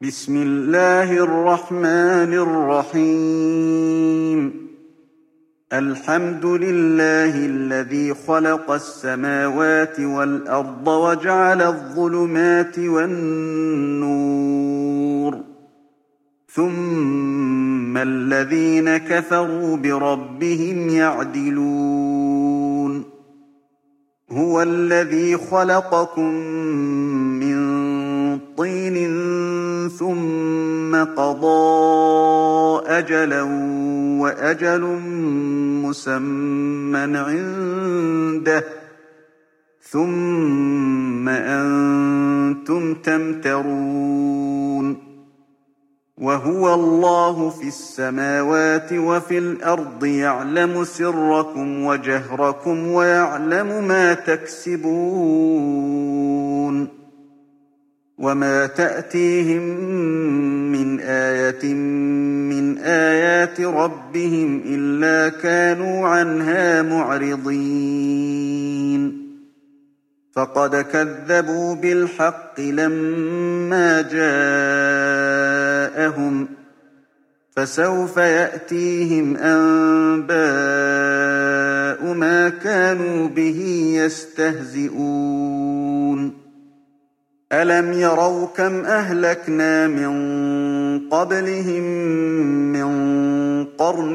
بسم الله الرحمن الرحيم. الحمد لله الذي خلق السماوات والأرض وجعل الظلمات والنور، ثم الذين كفروا بربهم يعدلون. هو الذي خلقكم من طين ثم قضى أجلا وأجل مسمى عنده، ثم أنتم تمترون. وهو الله في السماوات وفي الأرض، يعلم سركم وجهركم ويعلم ما تكسبون. وما تأتيهم من آية من آيات ربهم إلا كانوا عنها معرضين. فقد كذبوا بالحق لما جاءهم، فسوف يأتيهم أنباء ما كانوا به يستهزئون. ألم يروا كم أهلكنا من قبلهم من قرن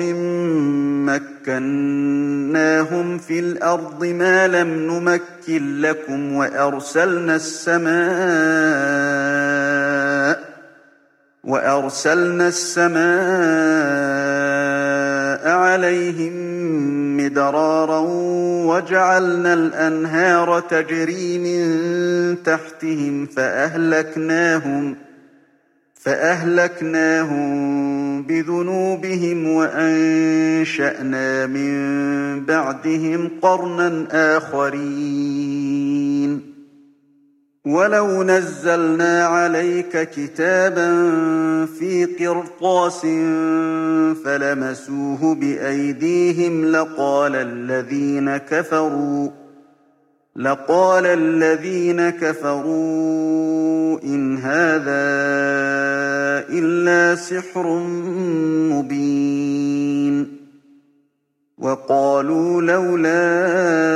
مكناهم في الأرض ما لم نمكن لكم، وأرسلنا السماء عليهم مدرارا وجعلنا الأنهار تجري من تحتهم فأهلكناهم بذنوبهم وأنشأنا من بعدهم قرنا آخرين. ولو نزلنا عليك كتابا في قرطاس فلمسوه بأيديهم لقال الذين كفروا إن هذا إلا سحر مبين. وقالوا لولا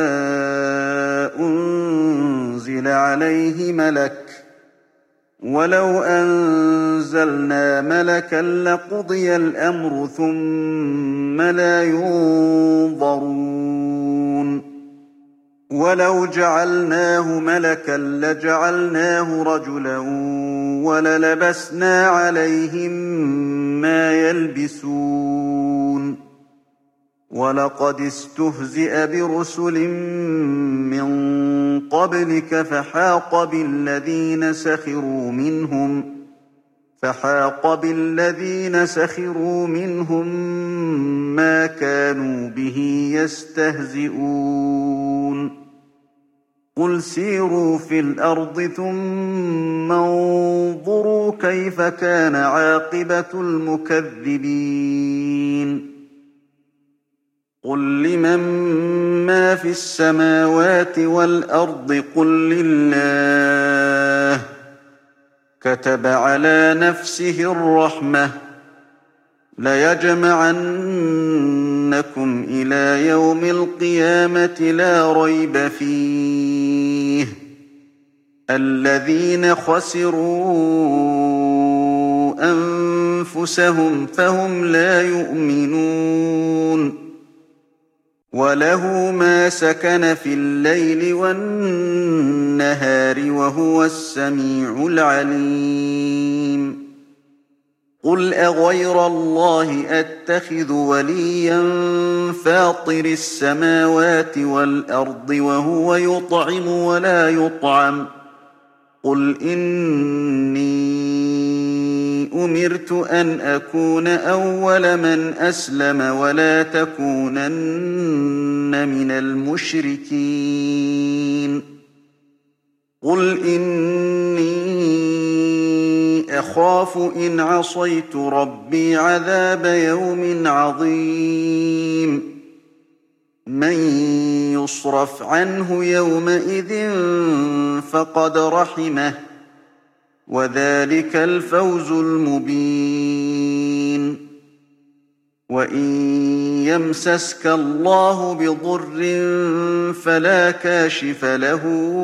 أنزل عليه ملك، ولو أنزلنا ملكا لقضي الأمر ثم لا ينظرون. ولو جعلناه ملكا لجعلناه رجلا وللبسنا عليهم ما يلبسون. ولقد استهزئ برسل من قبلك فحاق بالذين سخروا منهم ما كانوا به يستهزئون. قل سيروا في الأرض ثم انظروا كيف كان عاقبة المكذبين. قل لمن ما في السماوات والأرض قل لله. كتب على نفسه الرحمة ليجمعنكم إلى يوم القيامة لا ريب فيه. الذين خسروا أنفسهم فهم لا يؤمنون. وله ما سكن في الليل والنهار وهو السميع العليم. قل أغير الله أتخذ وليا فاطر السماوات والأرض وهو يطعم ولا يطعم. قل إني أمرت أن أكون أول من أسلم ولا تكونن من المشركين. قل إني أخاف إن عصيت ربي عذاب يوم عظيم. من يصرف عنه يومئذ فقد رحمه وذلك الفوز المبين. وإن يمسسك الله بضر فلا كاشف له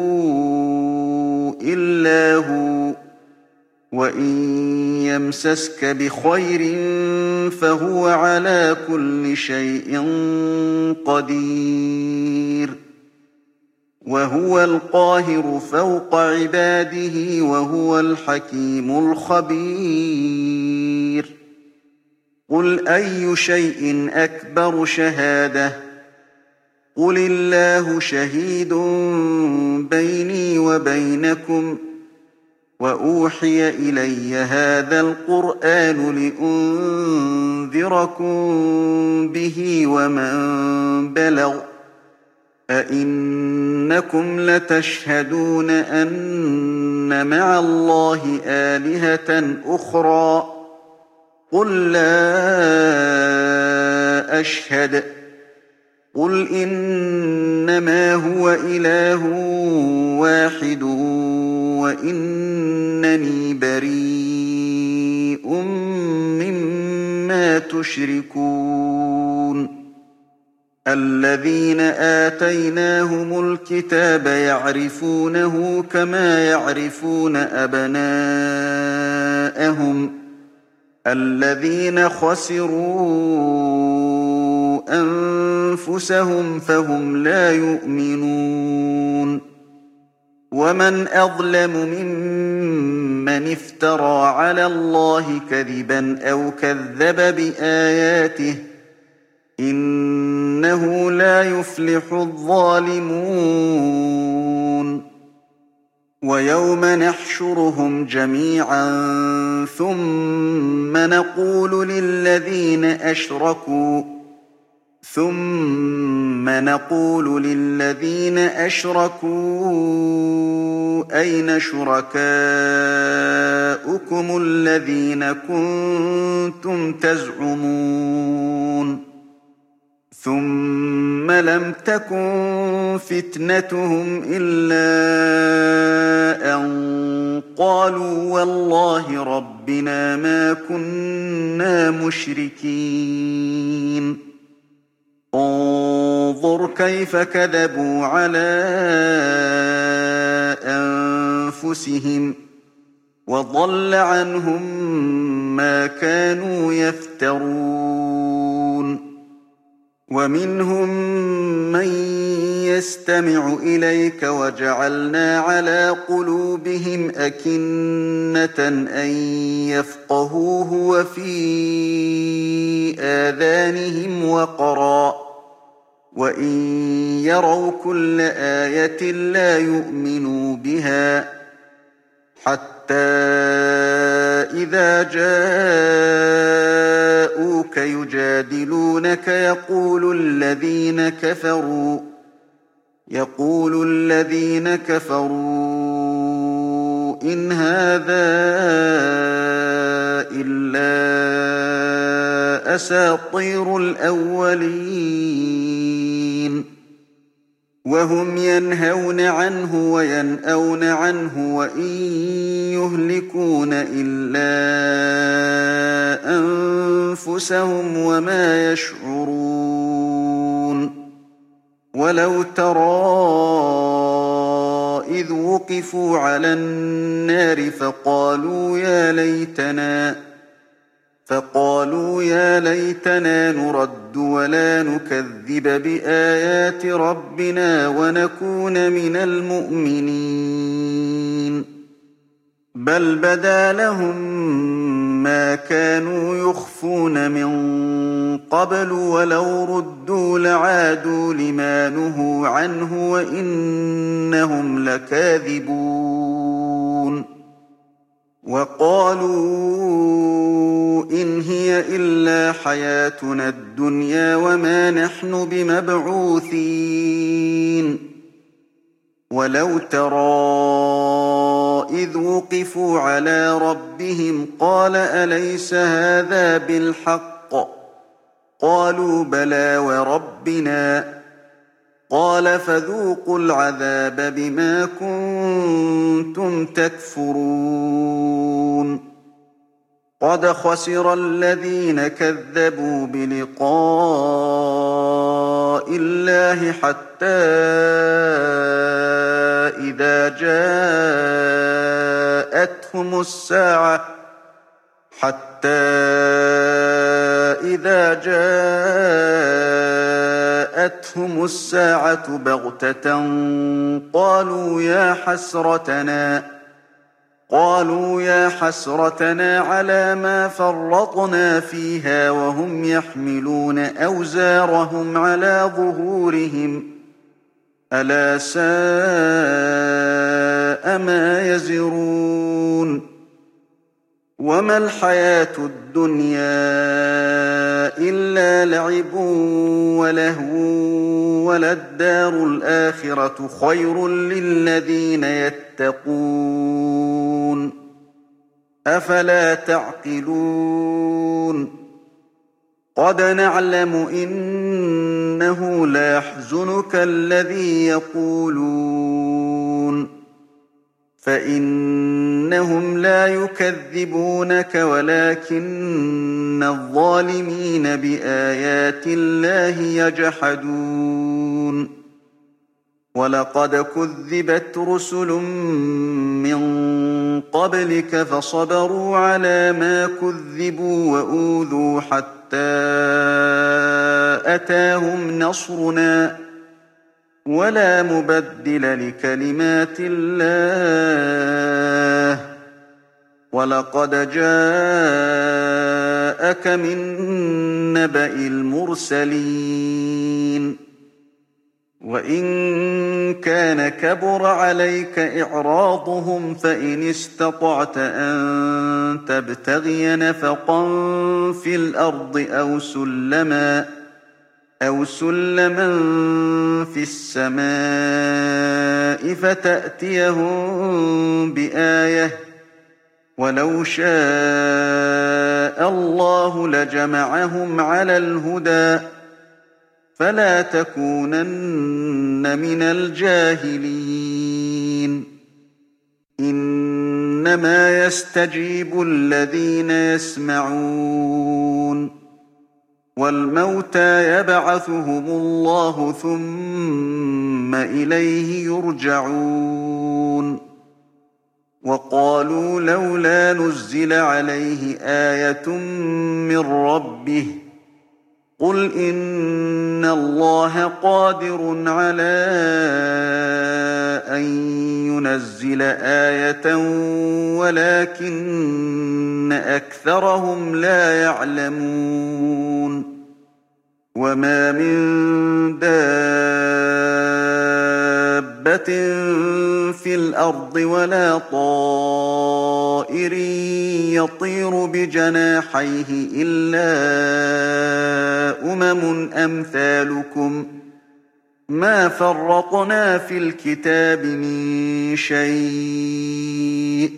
إلا هو، وإن يمسسك بخير فهو على كل شيء قدير. وهو القاهر فوق عباده وهو الحكيم الخبير. قل أي شيء أكبر شهادة؟ قل الله شهيد بيني وبينكم. وأوحي إلي هذا القرآن لأنذركم به ومن بلغ. أئنكم لتشهدون أن مع الله آلهة أخرى؟ قل لا أشهد. قل إنما هو إله واحد وإنني بريء مما تشركون. الذين آتيناهم الكتاب يعرفونه كما يعرفون أبناءهم. الذين خسروا أنفسهم فهم لا يؤمنون. ومن أظلم ممن افترى على الله كذبا أو كذب بآياته، إنه لا يفلح الظالمون. ويوم نحشرهم جميعا ثم نقول للذين أشركوا أين شركاؤكم الذين كنتم تزعمون؟ ثم لم تكن فتنتهم إلا أن قالوا والله ربنا ما كنا مشركين. انظر كيف كذبوا على أنفسهم وضل عنهم ما كانوا يفترون. ومنهم من يستمع إليك وجعلنا على قلوبهم أكنة أن يفقهوه وفي آذانهم وقرا وإن يروا كل آية لا يؤمنوا بها حتى إذا جاءوك يجادلونك يقول الذين كفروا إن هذا إلا أساطير الأولين. وهم ينهون عنه وينأون عنه وإن يهلكون إلا أنفسهم وما يشعرون. ولو ترى إذ وقفوا على النار فقالوا يا ليتنا نرد ولا نكذب بآيات ربنا ونكون من المؤمنين. بل بدا لهم ما كانوا يخفون من قبل ولو ردوا لعادوا لما نهوا عنه وإنهم لكاذبون. وقالوا إن هي إلا حياتنا الدنيا وما نحن بمبعوثين. ولو ترى إذ وقفوا على ربهم قال أليس هذا بالحق؟ قالوا بلى وربنا قال فذوقوا العذاب بما كنتم تكفرون قد خسر الذين كذبوا بلقاء الله حتى إذا جاءتهم الساعة بغتة قالوا يا حسرتنا على ما فرطنا فيها وهم يحملون أوزارهم على ظهورهم ألا ساء ما يزرون وما الحياة الدنيا إلا لعب ولهو وللدار الآخرة خير للذين يتقون أفلا تعقلون قد نعلم إنه ليحزنك الذي يقولون فإنهم لا يكذبونك ولكن الظالمين بآيات الله يجحدون ولقد كذبت رسل من قبلك فصبروا على ما كذبوا وأوذوا حتى أتاهم نصرنا ولا مبدل لكلمات الله ولقد جاءك من نبأ المرسلين وإن كان كبر عليك إعراضهم فإن استطعت أن تبتغي نفقا في الأرض أو سلما في السماء فتأتيهم بآية ولو شاء الله لجمعهم على الهدى فلا تكونن من الجاهلين إنما يستجيب الذين يسمعون والموتى يبعثهم الله ثم إليه يرجعون وقالوا لولا نزل عليه آية من ربه قل إن الله قادر على أن ينزل آية ولكن أكثرهم لا يعلمون وما من دابة في الأرض ولا طائر يطير بجناحيه إلا أمم أمثالكم ما فرطنا في الكتاب من شيء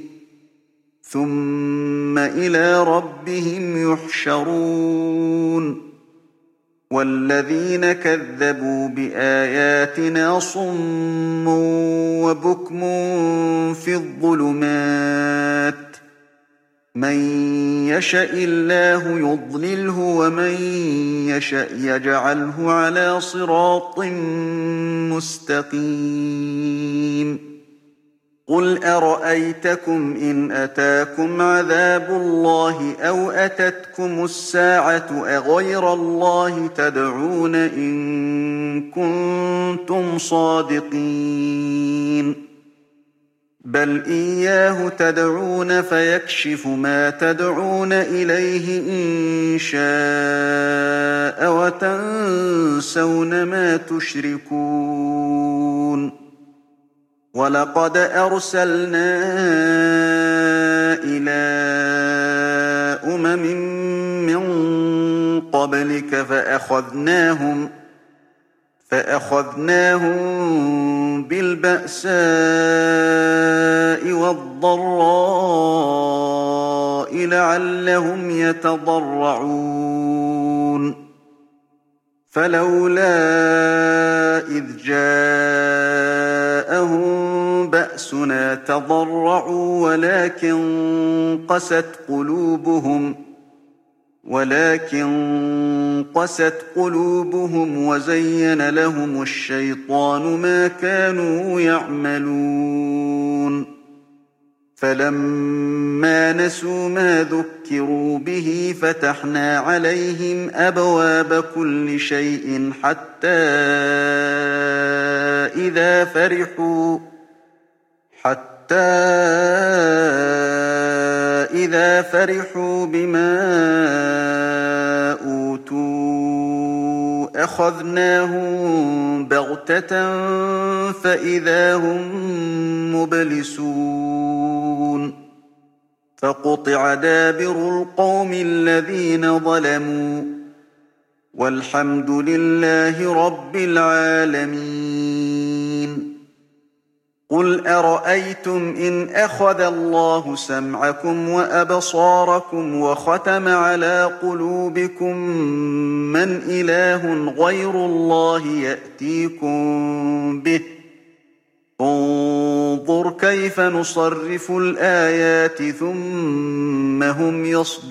ثم إلى ربهم يحشرون والذين كذبوا بآياتنا صم وبكم في الظلمات من يشاء الله يضلله ومن يشاء يجعله على صراط مستقيم قل أرأيتكم إن أتاكم عذاب الله أو أتتكم الساعة أغير الله تدعون إن كنتم صادقين بل إياه تدعون فيكشف ما تدعون إليه إن شاء وتنسون ما تشركون ولقد أرسلنا إلى أمم من قبلك فأخذناهم بالبأساء والضراء لعلهم يتضرعون فلولا إذ جاءهم بأسنا تضرعوا ولكن قست قلوبهم وزين لهم الشيطان ما كانوا يعملون فلما نسوا ما ذكروا به فتحنا عليهم أبواب كل شيء حتى إذا فرحوا بما أوتوا أخذناهم بغتة فإذا هم مبلسون فقطع دابر القوم الذين ظلموا والحمد لله رب العالمين قل أرأيتم إن أخذ الله سمعكم وأبصاركم وختم على قلوبكم من إله غير الله يأتيكم به انظر كيف نصرف الآيات ثم هم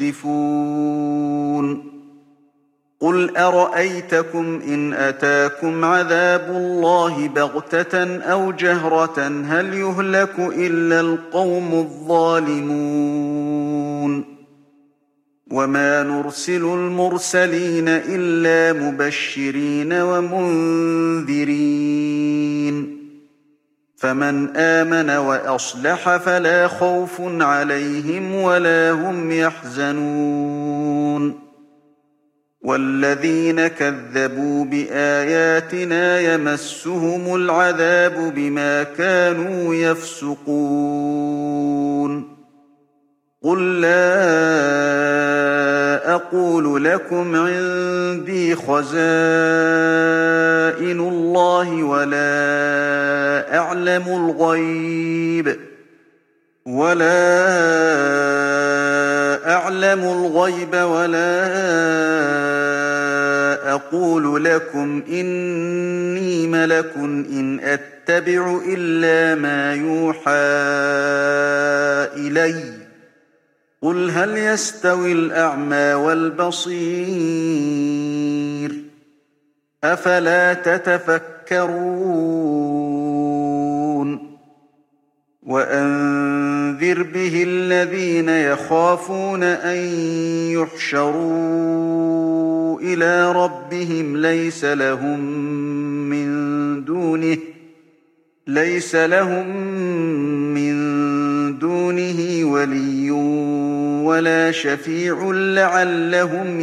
يصدفون قل أرأيتكم إن أتاكم عذاب الله بغتة أو جهرة هل يهلك إلا القوم الظالمون وما نرسل المرسلين إلا مبشرين ومنذرين فمن آمن وأصلح فلا خوف عليهم ولا هم يحزنون والذين كذبوا بآياتنا يمسهم العذاب بما كانوا يفسقون قل لا أقول لكم عندي خزائن الله ولا أعلم الغيب ولا أقول لكم إني ملك إن أتبع إلا ما يوحى إلي قل هل يستوي الأعمى والبصير أفلا تتفكرون وأنذر به الذين يخافون أن يحشروا إلى ربهم ليس لهم من دونه ولي ولا شفيع لعلهم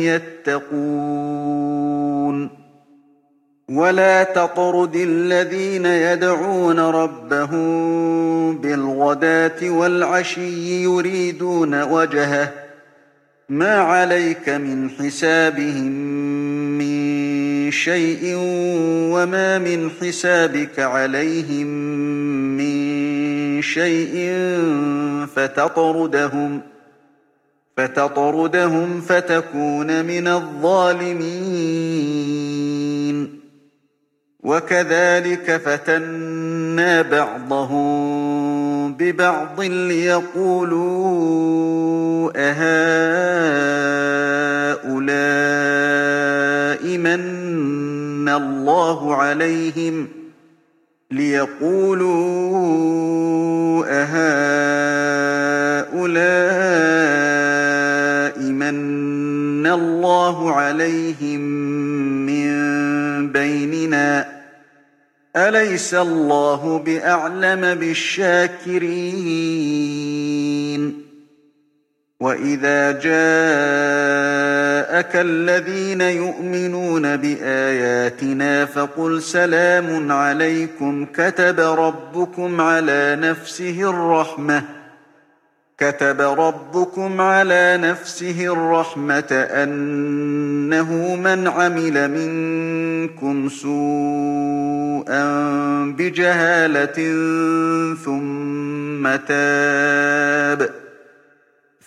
يتقون ولا تطرد الذين يدعون ربهم بالغداة والعشي يريدون وجهه ما عليك من حسابهم من شيء وما من حسابك عليهم من شيء فتطردهم فتكون من الظالمين وكذلك فتنا بعضهم ببعض ليقولوا أهؤلاء من الله عليهم من بيننا أليس الله بأعلم بالشاكرين وإذا جاءك الذين يؤمنون بآياتنا فقل سلام عليكم كتب ربكم على نفسه الرحمة أنه من عمل منكم سوءا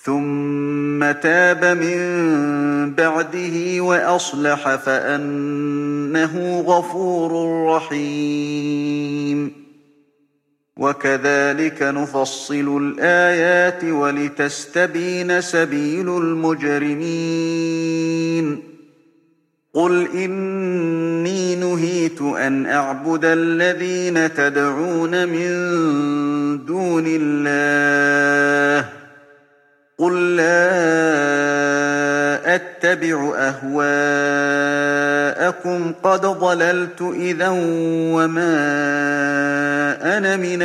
ثم تاب من بعده وأصلح فأنه غفور رحيم وكذلك نفصل الآيات ولتستبين سبيل المجرمين قل إني نهيت أن أعبد الذين تدعون من دون الله قل لا أتبع أهواءكم قد ضللت إذا وما أنا من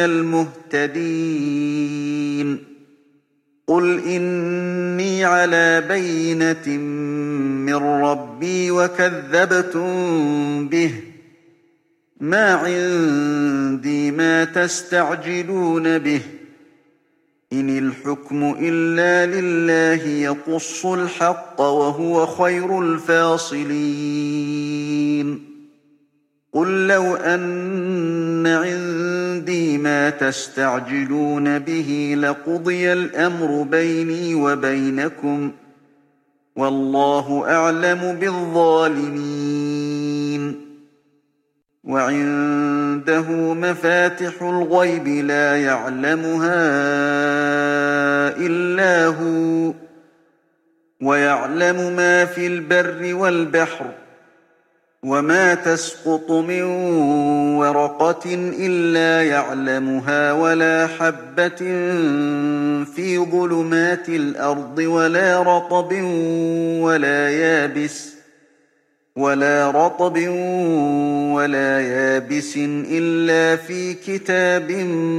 المهتدين قل إني على بينة من ربي وكذبتم به ما عندي ما تستعجلون به إن الحكم إلا لله يقص الحق وهو خير الفاصلين قل لو أن عندي ما تستعجلون به لقضي الأمر بيني وبينكم والله أعلم بالظالمين وعنده مفاتح الغيب لا يعلمها إلا هو ويعلم ما في البر والبحر وما تسقط من ورقة إلا يعلمها ولا حبة في ظلمات الأرض ولا رطب ولا يابس إلا في كتاب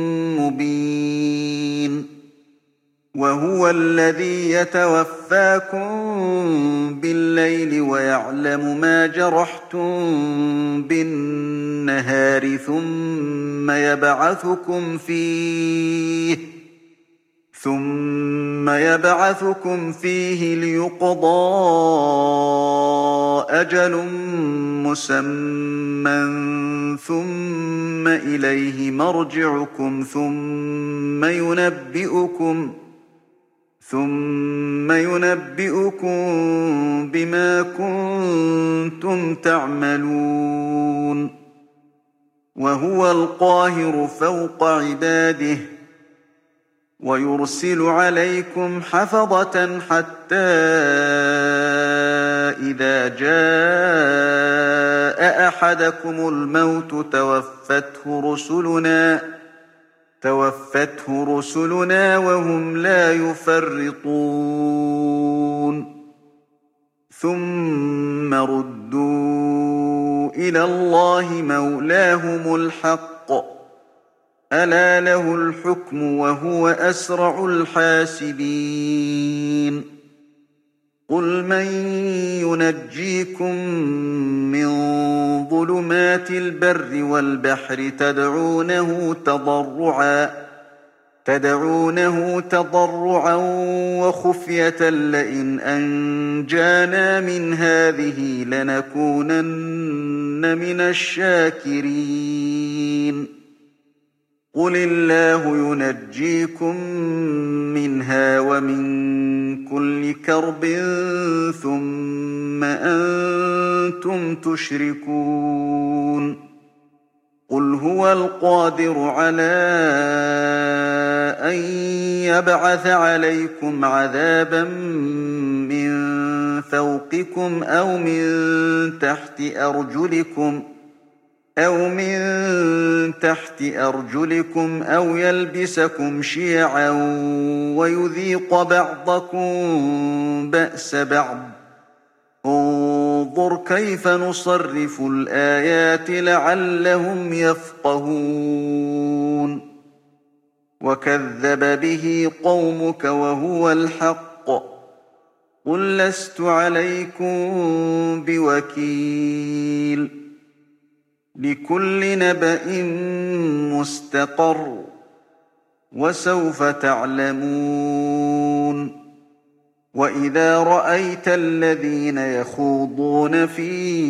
مبين وهو الذي يتوفاكم بالليل ويعلم ما جرحتم بالنهار ثم يبعثكم فيه ليقضى أجل مسمى ثم إليه مرجعكم ثم ينبئكم بما كنتم تعملون وهو القاهر فوق عباده ويرسل عليكم حفظة حتى إذا جاء أحدكم الموت توفته رسلنا وهم لا يفرطون ثم ردوا إلى الله مولاهم الحق ألا له الحكم وهو أسرع الحاسبين قل من ينجيكم من ظلمات البر والبحر تدعونه تضرعا وخفية لئن أنجانا من هذه لنكونن من الشاكرين قل الله ينجيكم منها ومن كل كرب ثم أنتم تشركون قل هو القادر على أن يبعث عليكم عذابا من فوقكم أو من تحت أرجلكم أو يلبسكم شيعا ويذيق بعضكم بأس بعض انظر كيف نصرف الآيات لعلهم يفقهون وكذب به قومك وهو الحق قل لست عليكم بوكيل لكل نبأ مستقر وسوف تعلمون وإذا رأيت الذين يخوضون في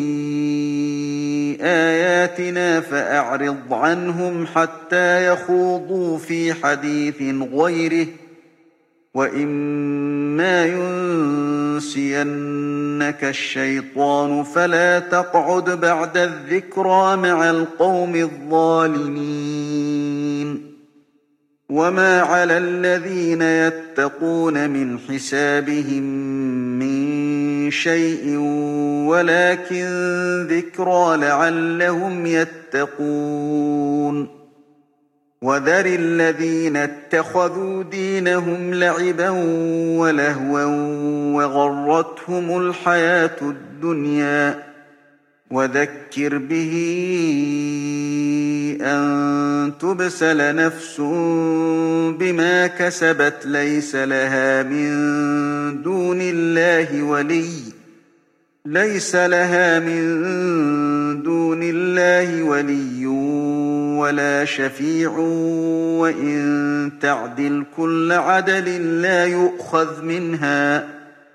آياتنا فأعرض عنهم حتى يخوضوا في حديث غيره وَإِمَّا يُنسِيَنَّكَ الشَّيْطَانُ فَلَا تَقْعُدْ بَعْدَ الذِّكْرَىٰ مَعَ الْقَوْمِ الظَّالِمِينَ وَمَا عَلَى الَّذِينَ يَتَّقُونَ مِنْ حِسَابِهِم مِّن شَيْءٍ وَلَٰكِن ذِكْرَىٰ لَعَلَّهُمْ يَتَّقُونَ وَذَرِ الَّذِينَ اتَّخَذُوا دِينَهُمْ لَعِبًا وَلَهْوًا وَغَرَّتْهُمُ الْحَيَاةُ الدُّنْيَا وَذَكِّرْ بِهِ أَن تُبْسَلَ نَفْسٌ بِمَا كَسَبَتْ لَيْسَ لَهَا مِن دُونِ اللَّهِ وَلِيٌّ وَلَا شَفِيعٌ وَإِن تَعْدِلْ كُلَّ عَدْلٍ لَّا يُؤْخَذْ مِنْهَا ۗ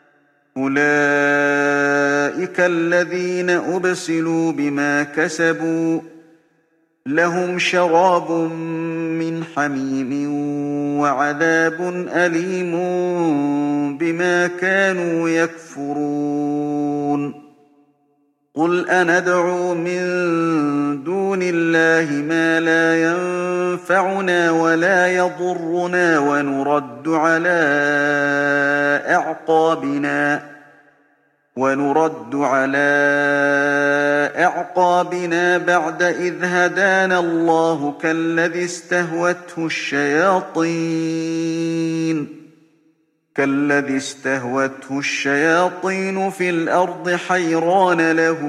أُولَٰئِكَ الَّذِينَ أُبْسِلُوا بِمَا كَسَبُوا ۖ لَهُمْ شَرَابٌ مِّنْ حَمِيمٍ وَعَذَابٌ أَلِيمٌ بِمَا كَانُوا يَكْفُرُونَ قُلْ أَنَدْعُو مِن دُونِ اللَّهِ مَا لَا يَنفَعُنَا وَلَا يَضُرُّنَا وَنُرَدُّ عَلَىٰ أَعْقَابِنَا بَعْدَ إِذْ هَدَانَا اللَّهُ كَالَّذِي اسْتَهْوَتْهُ الشَّيَاطِينُ فِي الْأَرْضِ حَيْرَانَ لَهُ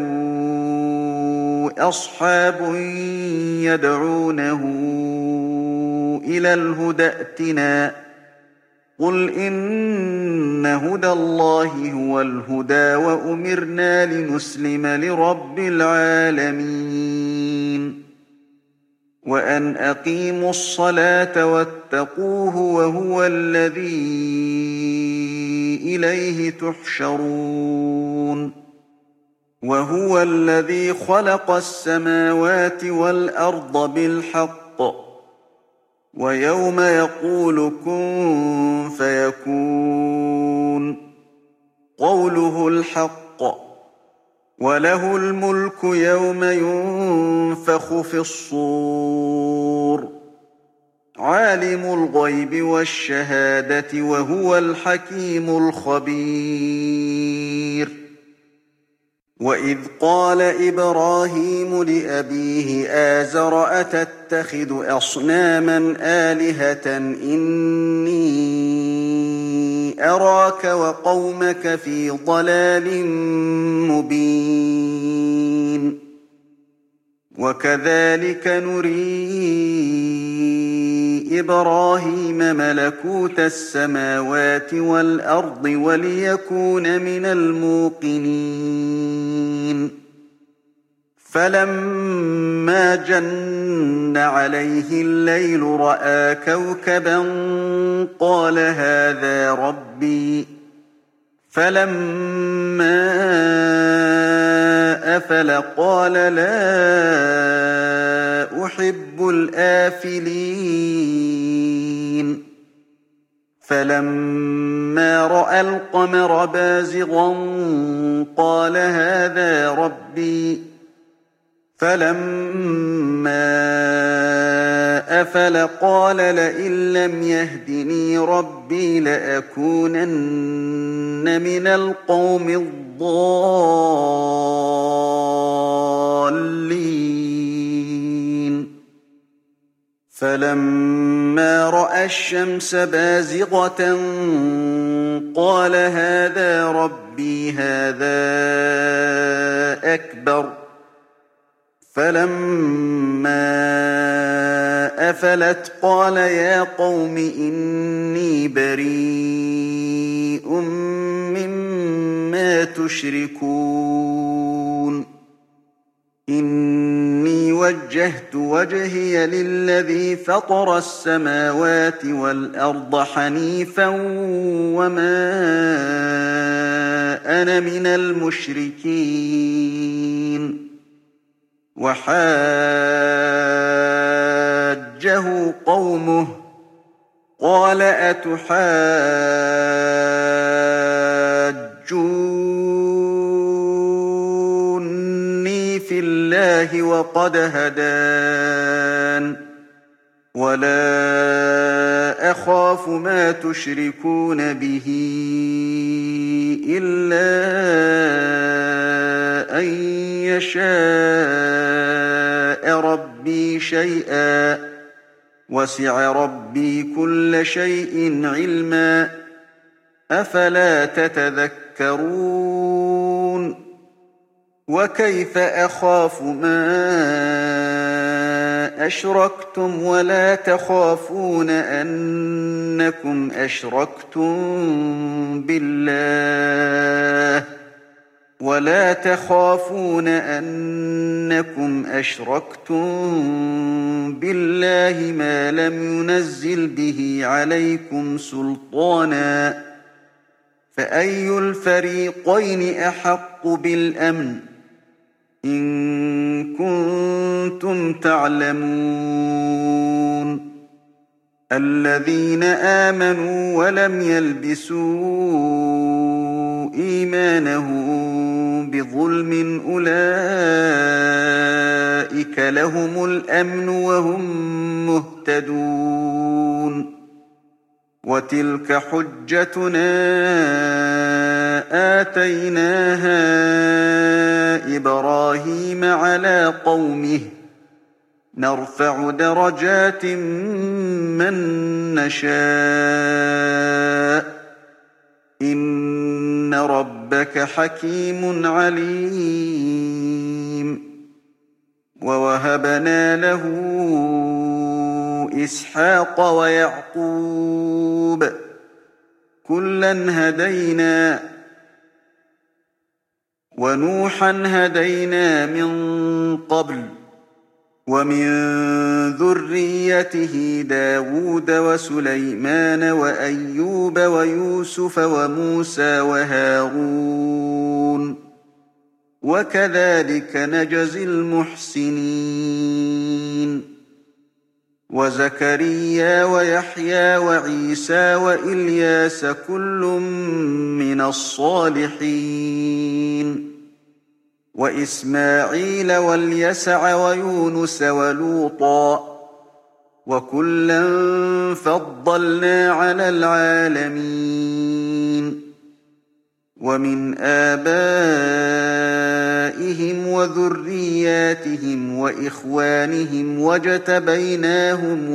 أَصْحَابٌ يَدْعُونَهُ إِلَى الْهُدَى ائْتِنَا ۗ قُلْ إِنَّ هُدَى اللَّهِ هُوَ الْهُدَىٰ وَأُمِرْنَا لِنُسْلِمَ لِرَبِّ الْعَالَمِينَ وَأَنْ أَقِيمُوا الصَّلَاةَ وَاتَّقُوهُ وَهُوَ الَّذِي إِلَيْهِ تُحْشَرُونَ وَهُوَ الَّذِي خَلَقَ السَّمَاوَاتِ وَالْأَرْضَ بِالْحَقِّ وَيَوْمَ يَقُولُ كُن فَيَكُونُ قَوْلُهُ الْحَقُّ ۚ وَلَهُ الْمُلْكُ يَوْمَ يُنفَخُ فِي الصُّورِ ۚ عَالِمُ الْغَيْبِ وَالشَّهَادَةِ وَهُوَ الْحَكِيمُ الْخَبِيرُ وَإِذْ قَالَ إِبْرَاهِيمُ لِأَبِيهِ آزَرَ أَتَتَّخِذُ أَصْنَامًا آلِهَةً إِنِّي أَرَاكَ وَقَوْمَكَ فِي ضَلَالٍ مُّبِينٍ وَكَذَٰلِكَ نُرِي إِبْرَاهِيمَ مَلَكُوتَ السَّمَاوَاتِ وَالْأَرْضِ وَلِيَكُونَ مِنَ الْمُوقِنِينَ فَلَمَّا جَنَّ عَلَيْهِ اللَّيْلُ رَأَىٰ كَوْكَبًا قَالَ هَٰذَا رَبِّي ۖ فَلَمَّا أَفَلَ قَالَ لَا أُحِبُّ الْآفِلِينَ فَلَمَّا رَأَى الْقَمَرَ بَازِغًا قَالَ هَٰذَا رَبِّي ۖ فَلَمَّا أَفَلَ قَالَ لَئِن لَّمْ يَهْدِنِي رَبِّي لَأَكُونَنَّ مِنَ الْقَوْمِ الضَّالِّينَ فَلَمَّا رَأَى الشَّمْسَ بَازِغَةً قَالَ هَٰذَا رَبِّي هَٰذَا أَكْبَرُ ۖ فَلَمَّا أَفَلَتْ قَالَ يَا قَوْمِ إِنِّي بَرِيءٌ مِّمَّا تُشْرِكُونَ إِنِّي وَجَّهْتُ وَجْهِيَ لِلَّذِي فَطَرَ السَّمَاوَاتِ وَالْأَرْضَ حَنِيفًا وَمَا أَنَا مِنَ الْمُشْرِكِينَ وَحَاجَّهُ قَوْمُهُ قال أتحاجوني في الله وقد هدان ولا أخاف ما تشركون به إلا أن يشاء ربي شيئا وسع ربي كل شيء علما أفلا تتذكرون وكيف أخاف ما أشركتم ولا تخافون أنكم أشركتم بالله ما لم ينزل به عليكم سلطانا فأي الفريقين أحق بالأمن إن كنتم تعلمون الذين آمنوا ولم يلبسوا إيمانهم بظلم أولئك لهم الأمن وهم مهتدون وتلك حجتنا آتيناها إبراهيم على قومه نرفع درجات من نشاء إن ربك حكيم عليم ووهبنا له إسحاق ويعقوب كلا هدينا ونوحا هدينا من قبل ومن ذريته داود وسليمان وأيوب ويوسف وموسى وهارون وكذلك نجزي المحسنين وزكريا ويحيى وعيسى وإلياس كل من الصالحين وإسماعيل واليسع ويونس ولوطا وكلا فضلنا على العالمين ومن آبائهم وذرياتهم وإخوانهم واجتبيناهم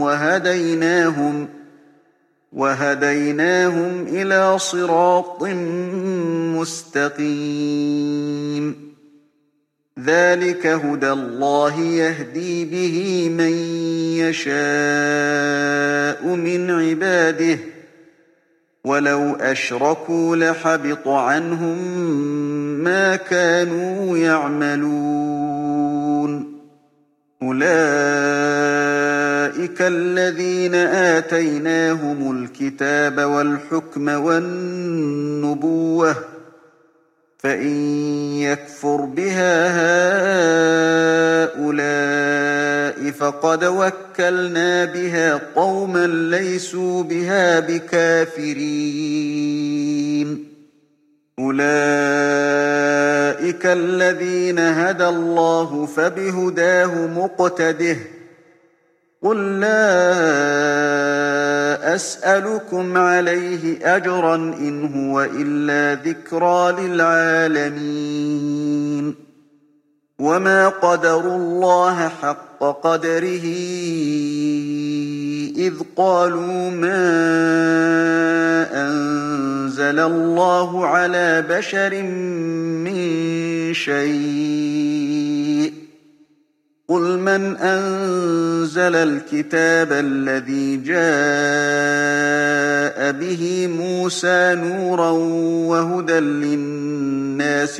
وهديناهم إلى صراط مستقيم ذلك هدى الله يهدي به من يشاء من عباده ولو أشركوا لحبط عنهم ما كانوا يعملون أولئك الذين آتيناهم الكتاب والحكم والنبوة فإن يكفر بها هؤلاء فقد وكلنا بها قوما ليسوا بها بكافرين أولئك الذين هدى الله فبهداه مقتده قل لا أسألكم عليه أجرا إن هو إلا ذكرى للعالمين وما قدروا الله حق قدره إذ قالوا ما أنزل الله على بشر من شيء قل من أنزل الكتاب الذي جاء به موسى نورا وهدى للناس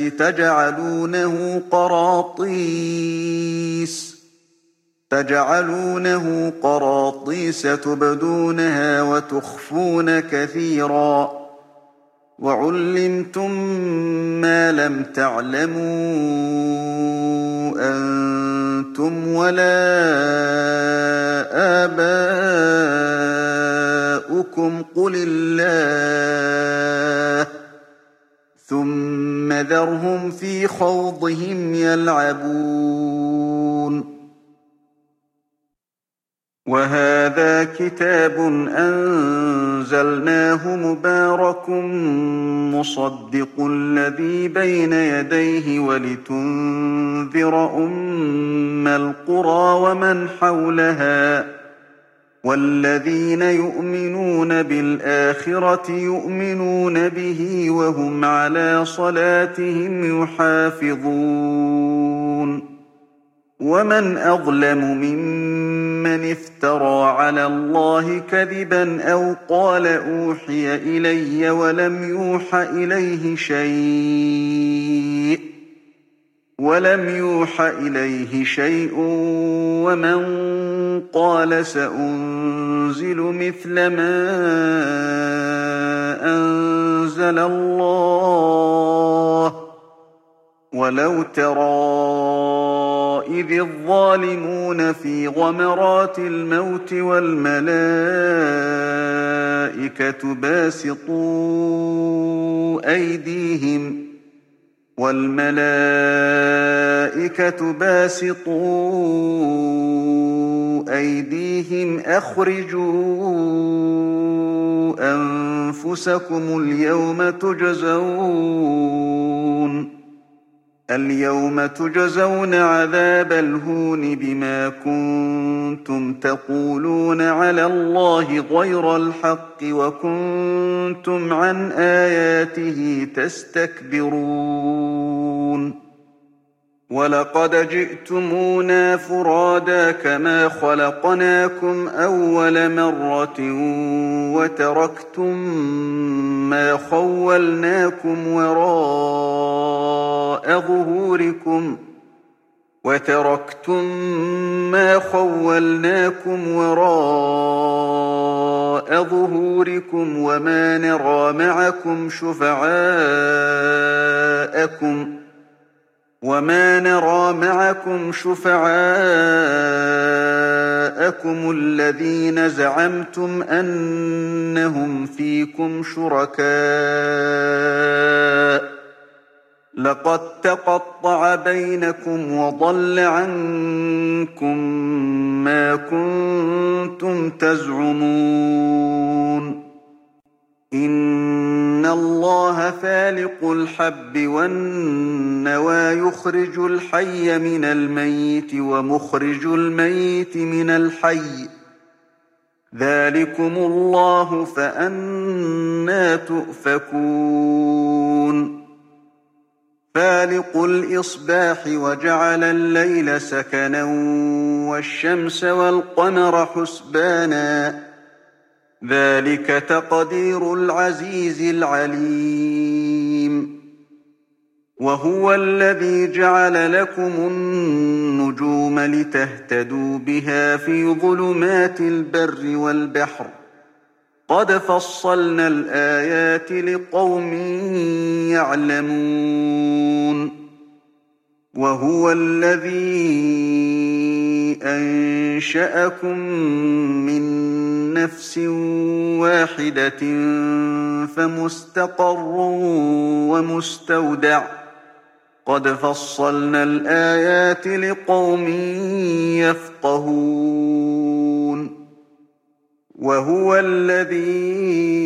تجعلونه قراطيس تبدونها وتخفون كثيرا وعلمتم ما لم تعلموا أنتم ولا ربكم قل الله ثم ذرهم في خوضهم يلعبون وهذا كتاب أنزلناه مبارك مصدق الذي بين يديه ولتنذر أم القرى ومن حولها والذين يؤمنون بالآخرة يؤمنون به وهم على صلاتهم يحافظون ومن أظلم ممن افترى على الله كذبا أو قال أوحي إلي ولم يوحى إليه شيء ومن قال سأنزل مثل ما أنزل الله ولو ترى إذ الظالمون في غمرات الموت والملائكة باسطوا أيديهم أخرجوا أنفسكم اليوم تجزون عذاب الهون بما كنتم تقولون على الله غير الحق وكنتم عن آياته تستكبرون ولقد جئتمونا فرادا كما خلقناكم أول مرة وتركتم ما خولناكم وراء ظهوركم وما نرى معكم شفعاءكم الذين زعمتم أنهم فيكم شركاء لقد تقطع بينكم وضل عنكم ما كنتم تزعمون إن الله فالق الحب والنوى يخرج الحي من الميت ومخرج الميت من الحي ذلكم الله فأنى تؤفكون فالق الإصباح وجعل الليل سكنا والشمس والقمر حسبانا ذلك تقدير العزيز العليم وهو الذي جعل لكم النجوم لتهتدوا بها في ظلمات البر والبحر قد فصلنا الآيات لقوم يعلمون وهو الذي أنشأكم من نفس واحدة فمستقر ومستودع قد فصلنا الآيات لقوم يفقهون وهو الذي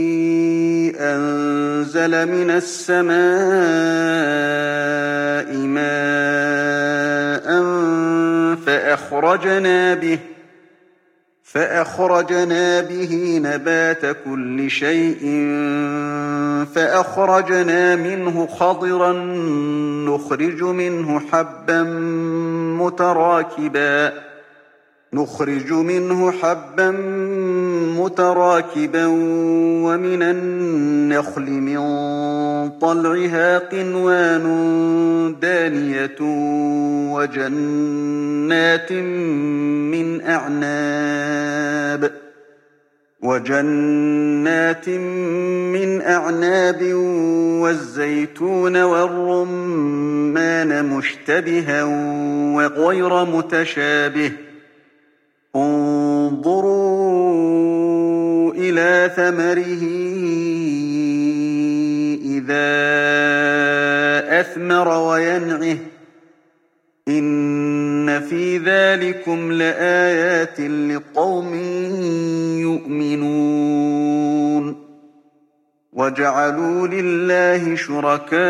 أنزل من السماء ماء فأخرجنا به نبات كل شيء فأخرجنا منه خضرا نخرج منه حبا متراكبا ومن النخل من طلعها قنوان دانية وجنات من أعناب والزيتون والرمان مشتبها وغير متشابه انظروا إلى إلى ثمره إذا أثمر وينعه إن في ذلكم لآيات لقوم يؤمنون وجعلوا لله شركاء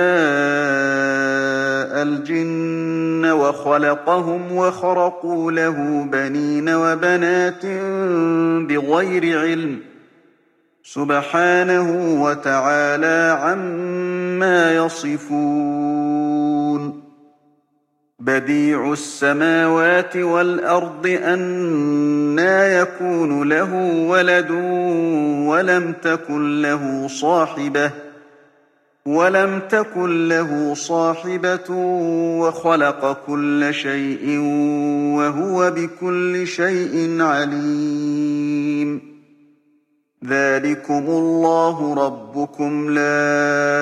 الجن وخلقهم وخرقوا له بنين وبنات بغير علم سبحانه وتعالى عما يصفون بديع السماوات والأرض أنى يكون له ولد ولم تكن له صاحبة وخلق كل شيء وهو بكل شيء عليم ذلكم الله ربكم لا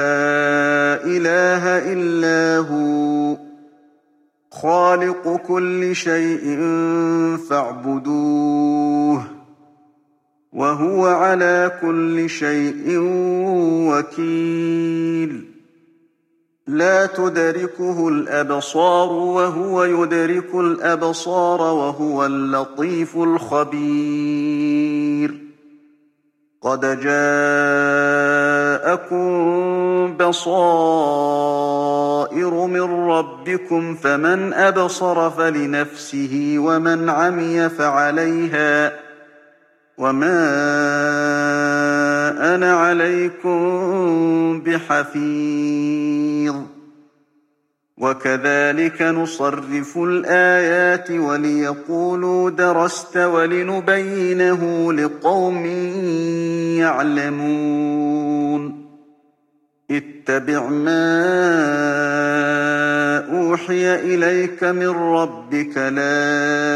إله إلا هو خالق كل شيء فاعبدوه وهو على كل شيء وكيل لا تدركه الأبصار وهو يدرك الأبصار وهو اللطيف الخبير قد جاءكم بصائر من ربكم فمن أبصر فلنفسه ومن عمي فعليها وما أنا عليكم بحفيظ وكذلك نصرف الآيات وليقولوا درست ولنبينه لقوم يعلمون اتبع ما أوحي إليك من ربك لا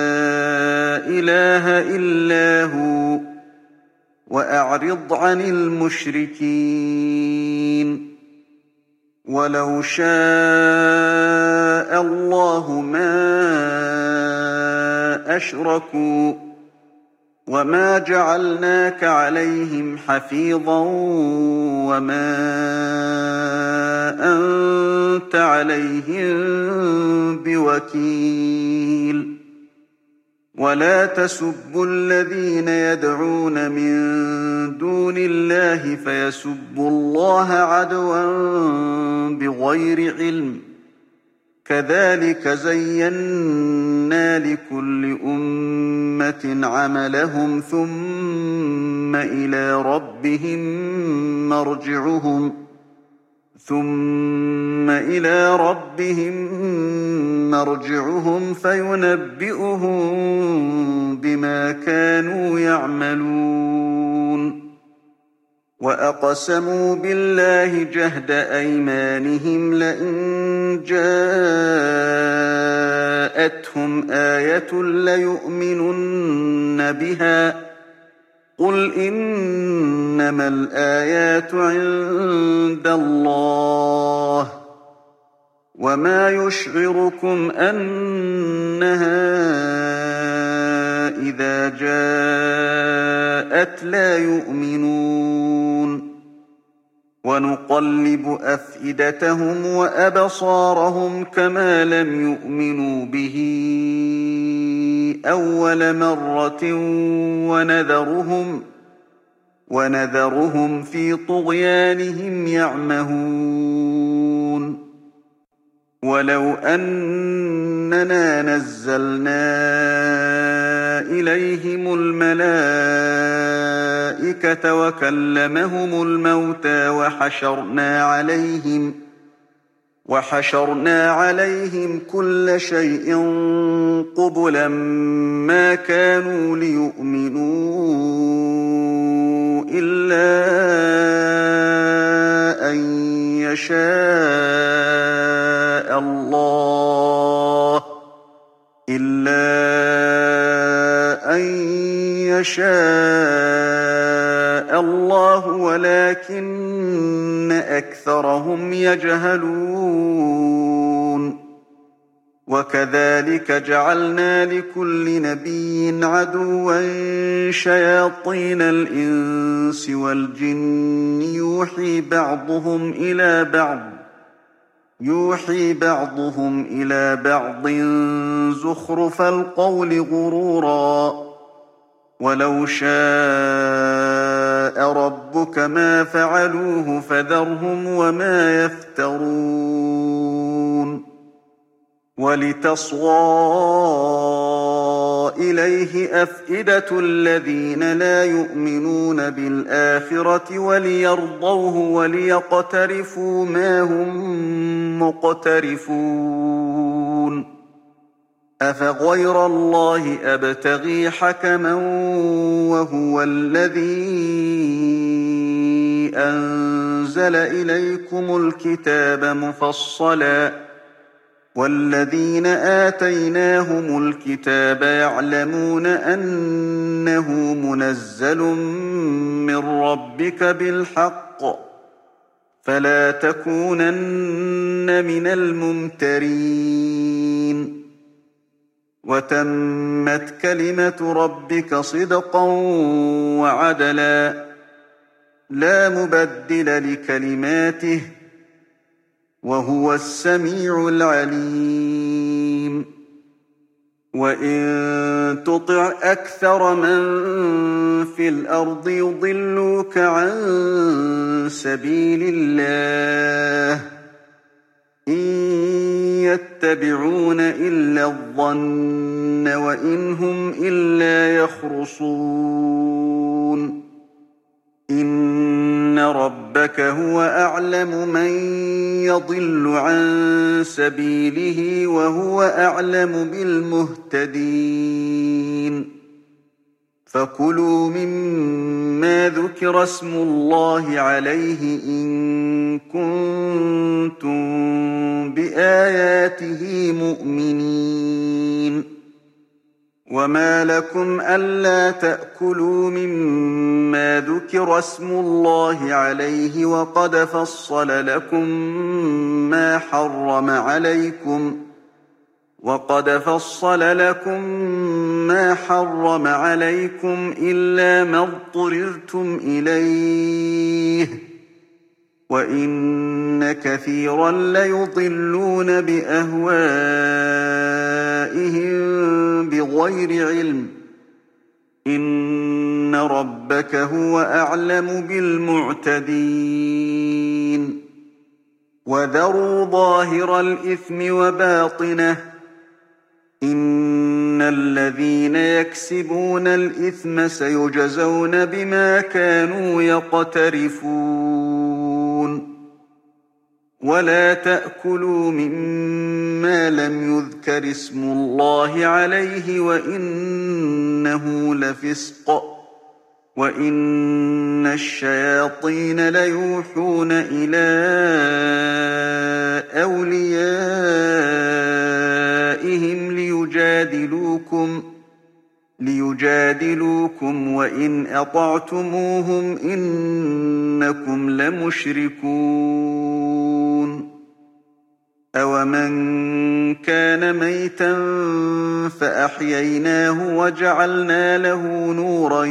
إله إلا هو وأعرض عن المشركين ولو شاء الله ما أشركوا وما جعلناك عليهم حفيظا وما أنت عليهم بوكيل ولا تسبوا الذين يدعون من دون الله فيسبوا الله عدوا بغير علم كذلك زينا لكل أمة عملهم ثم إلى ربهم مرجعهم فينبئهم بما كانوا يعملون وأقسموا بالله جهد أيمانهم لئن جاءتهم آية ليؤمنن بها قل إنما الآيات عند الله وما يشعركم أنها إذا جاءت لا يؤمنون ونقلب أفئدتهم وأبصارهم كما لم يؤمنوا به أول مرة ونذرهم في طغيانهم يعمهون ولو أننا نزلنا إليهم الملائكة وكلمهم الموتى وحشرنا عليهم كل شيء قبلا ما كانوا ليؤمنوا إلا أن يشاء الله ولكن أكثرهم يجهلون وكذلك جعلنا لكل نبي عدوا شياطين الإنس والجن يوحي بعضهم إلى بعض زخرف القول غرورا ولو شاء ربك ما فعلوه فذرهم وما يفترون ولتصغى إليه أفئدة الذين لا يؤمنون بالآخرة وليرضوه وليقترفوا ما هم مقترفون أفغير الله أبتغي حكما وهو الذي أنزل إليكم الكتاب مفصلا والذين آتيناهم الكتاب يعلمون أنه منزل من ربك بالحق فلا تكونن من الممترين وتمت كلمة ربك صدقا وعدلا لا مبدل لكلماته وهو السميع العليم وإن تطع أكثر من في الأرض يضلوك عن سبيل الله إن يتبعون إلا الظن وإن هم إلا يخرصون إن ربك هو أعلم من يضل عن سبيله وهو أعلم بالمهتدين فكلوا مما ذكر اسم الله عليه إن كنتم بآياته مؤمنين وما لكم ألا تأكلوا مما ذكر اسم الله عليه وقد فصل لكم ما حرم عليكم إلا ما اضطررتم إليه وإن كثيرا ليضلون بأهوائهم بغير علم إن ربك هو أعلم بالمعتدين وذروا ظاهر الإثم وباطنه إن الذين يكسبون الإثم سيجزون بما كانوا يقترفون ولا تأكلوا مما لم يذكر اسم الله عليه وإنه لفسق وإن الشياطين ليوحون إلى أوليائهم ليجادلوكم وإن أطعتموهم إنكم لمشركون أَوَمَنْ كَانَ مَيْتًا فَأَحْيَيْنَاهُ وَجَعَلْنَا لَهُ نُورًا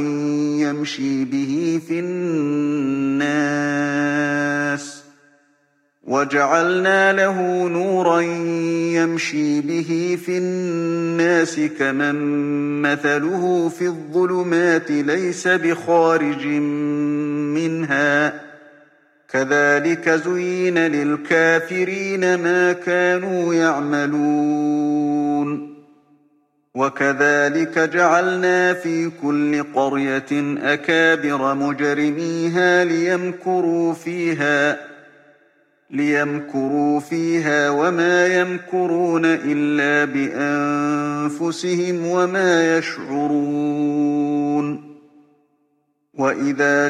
يَمْشِي بِهِ فِي النَّاسِ كَمَن مَّثَلُهُ فِي الظُّلُمَاتِ لَيْسَ بِخَارِجٍ مِّنْهَا ۚ كَذَٰلِكَ زُيِّنَ لِلْكَافِرِينَ مَا كَانُوا يَعْمَلُونَ وَكَذَٰلِكَ جَعَلْنَا فِي كُلِّ قَرْيَةٍ أَكَابِرَ مُجْرِمِيهَا لِيَمْكُرُوا فِيهَا وَمَا يَمْكُرُونَ إِلَّا بِأَنفُسِهِمْ وَمَا يَشْعُرُونَ وَإِذَا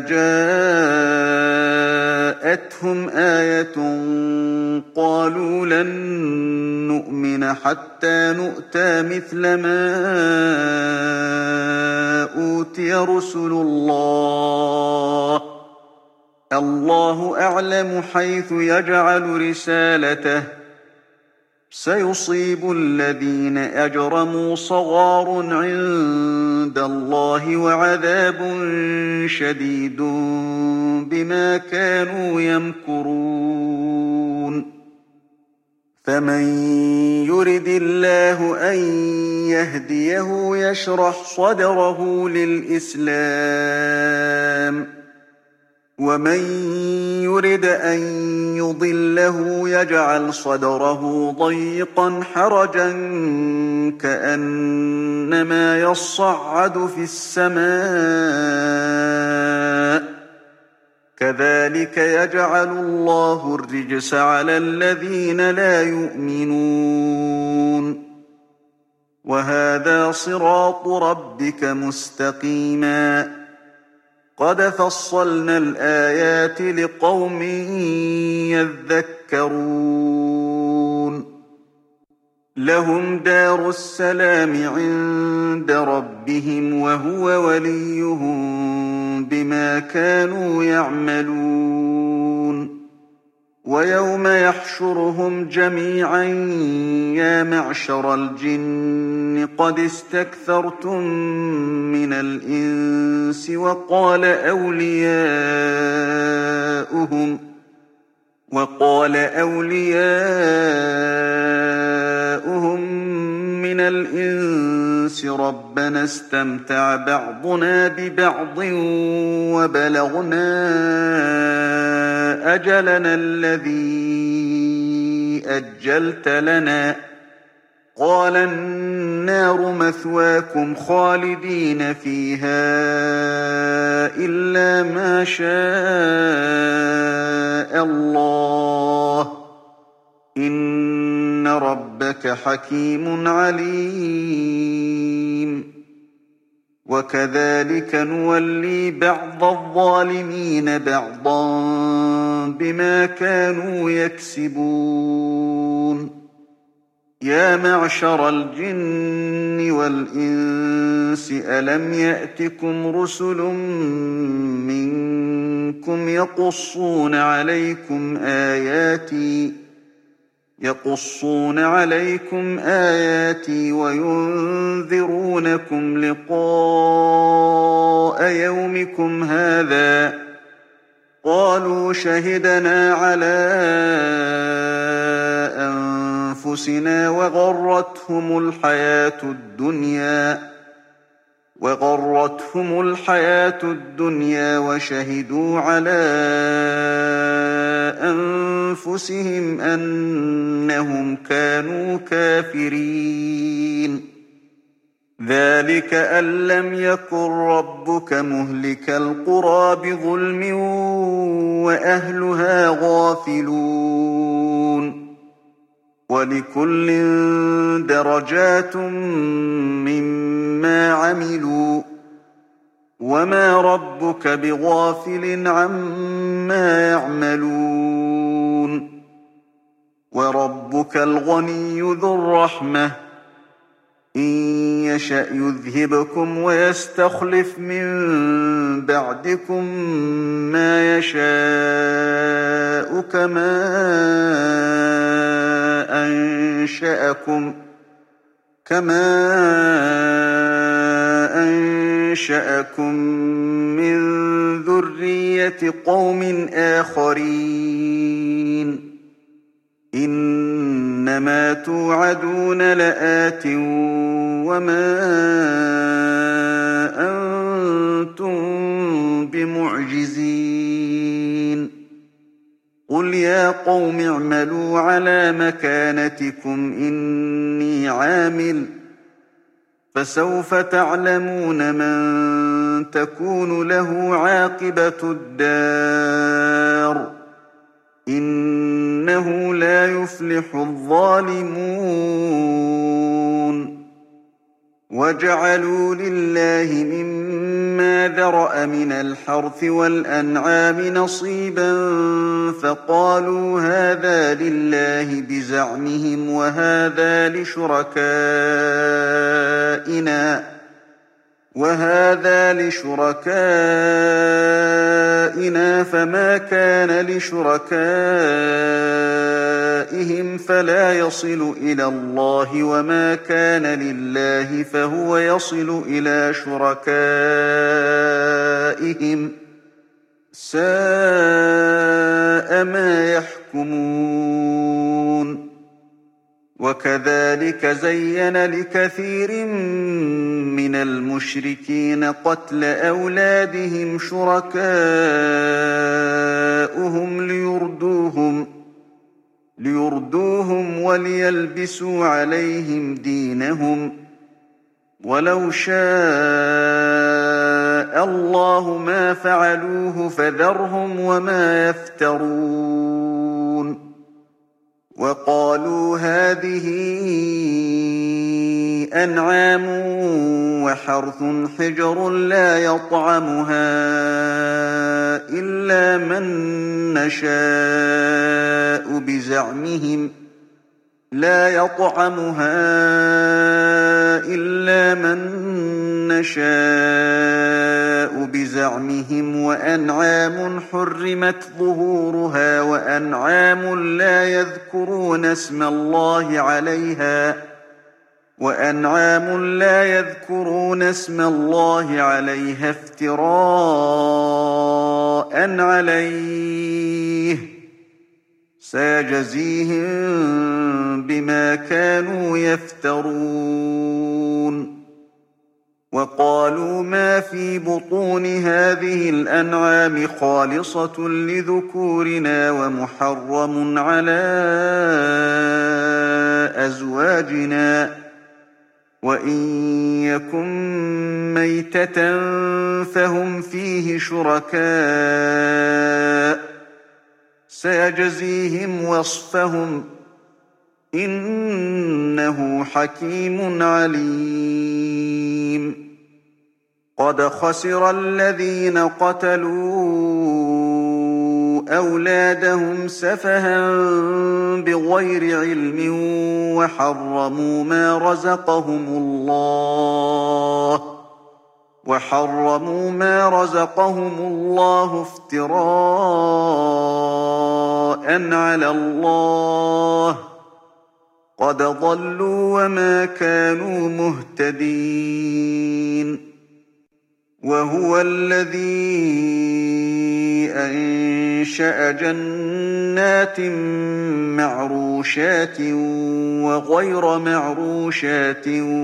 جَاءَتْهُمْ آيَةٌ قَالُوا لَن نُّؤْمِنَ حَتَّىٰ نُؤْتَىٰ مِثْلَ مَا أُوتِيَ رُسُلُ اللَّهِ ۖ اللَّهُ أَعْلَمُ حَيْثُ يَجْعَلُ رِسَالَتَهُ ۗ سيصيب الذين أجرموا صغار عند الله وعذاب شديد بما كانوا يمكرون فمن يرد الله أن يهديه يشرح صدره للإسلام ومن يرد أن يضله يجعل صدره ضيقا حرجا كأنما يصعد في السماء كذلك يجعل الله الرجس على الذين لا يؤمنون وهذا صراط ربك مستقيما قد فصلنا الآيات لقوم يذكرون لهم دار السلام عند ربهم وهو وليهم بما كانوا يعملون ويوم يحشرهم جميعا يا معشر الجن قد استكثرتم من الإنس وقال أولياؤهم من الإنس ربنا استمتع بعضنا ببعض وبلغنا أجلنا الذي أجلت لنا قال النار مثواكم خالدين فيها إلا ما شاء الله إن ربك حكيم عليم وكذلك نولي بعض الظالمين بعضا بما كانوا يكسبون يا معشر الجن والإنس ألم يأتكم رسل منكم يقصون عليكم آياتي وينذرونكم لقاء يومكم هذا قالوا شهدنا على أنفسنا وغرتهم الحياة الدنيا وشهدوا على أنفسهم أنهم كانوا كافرين ذلك أن لم يكن ربك مهلك القرى بظلم وأهلها غافلون ولكل درجات مما عملوا وما ربك بغافل عما يعملون وربك الغني ذو الرحمة إن يشأ يذهبكم ويستخلف من بعدكم ما يشاء كما أنشأكم من ذرية قوم آخرين إنما توعدون لآت وما أنتم بمعجزين قل يا قوم اعملوا على مكانتكم إني عامل فسوف تعلمون من تكون له عاقبة الدار إنه لا يفلح الظالمون وجعلوا لله مما ذرأ من الحرث والأنعام نصيبا فقالوا هذا لله بزعمهم وهذا لشركائنا فما كان لشركائهم فلا يصل إلى الله وما كان لله فهو يصل إلى شركائهم ساء ما يحكمون وكذلك زين لكثير من المشركين قتل أولادهم شركاؤهم ليردوهم وليلبسوا عليهم دينهم ولو شاء الله ما فعلوه فذرهم وما يفترون وقالوا هذه أنعام وحرث حجر لا يطعمها إلا من نشاء بزعمهم وأنعام حرمت ظهورها وأنعام لا يذكرون اسم الله عليها افتراء عليه سيجزيهم بما كانوا يفترون وقالوا ما في بطون هذه الأنعام خالصة لذكورنا ومحرم على أزواجنا وإن يكن ميتة فهم فيه شركاء سيجزيهم وصفهم إنه حكيم عليم قد خسر الذين قتلوا أولادهم سفها بغير علم وحرموا ما رزقهم الله افتراء على الله قد ضلوا وما كانوا مهتدين وهو الذي أنشأ جنات معروشات وغير معروشات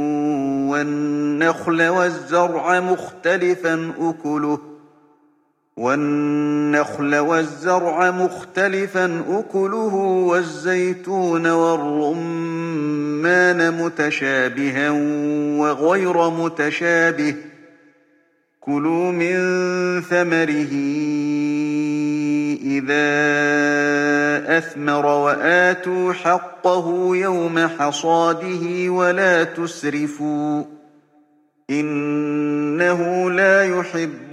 والنخل والزرع مختلفا أكله والزيتون والرمان متشابها وغير متشابه كلوا من ثمره إذا أثمر وآتوا حقه يوم حصاده ولا تسرفوا إنه لا يحب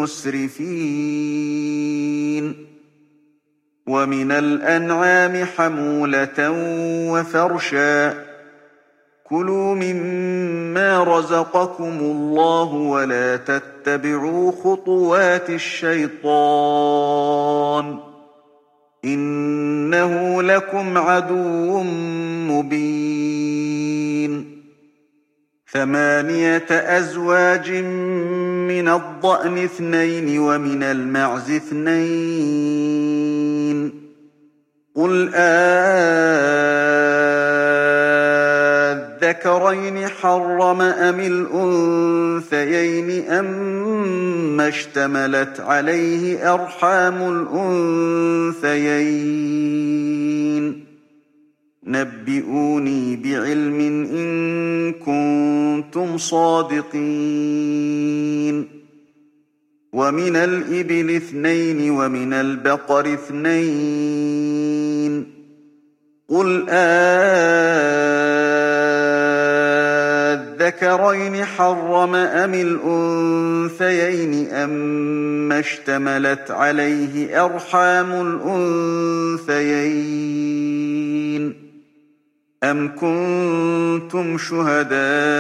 المسرفين ومن الأنعام حمولة وفرشا كلوا مما رزقكم الله ولا تتبعوا خطوات الشيطان إنه لكم عدو مبين 8 أزواج من الضأن 2 ومن المعز 2 قل الذكرين حرم أم الأنثيين أما اشتملت عليه أرحام الأنثيين نبئوني بعلم إن كنتم صادقين ومن الإبل 2 ومن البقر 2 قل الذكرين حرم أم الأنثيين أما اشتملت عليه أرحام الأنثيين أم كنتم شهداء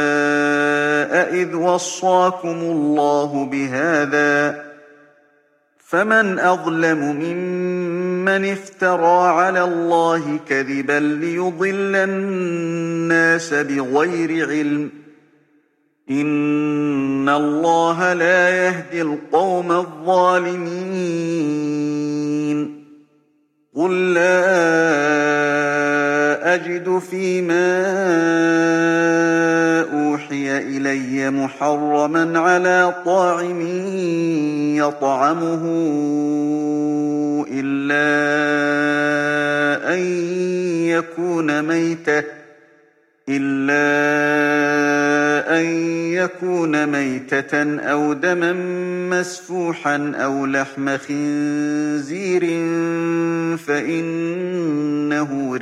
إذ وصاكم الله بهذا فمن أظلم ممن من افترى على الله كذبا ليضل الناس بغير علم إن الله لا يهدي القوم الظالمين قل لا أجد فيما أوحي إلي محرما على طاعم يطعمه إلا أن يكون ميتة أو دما مسفوحا أو لحم خنزير فإنه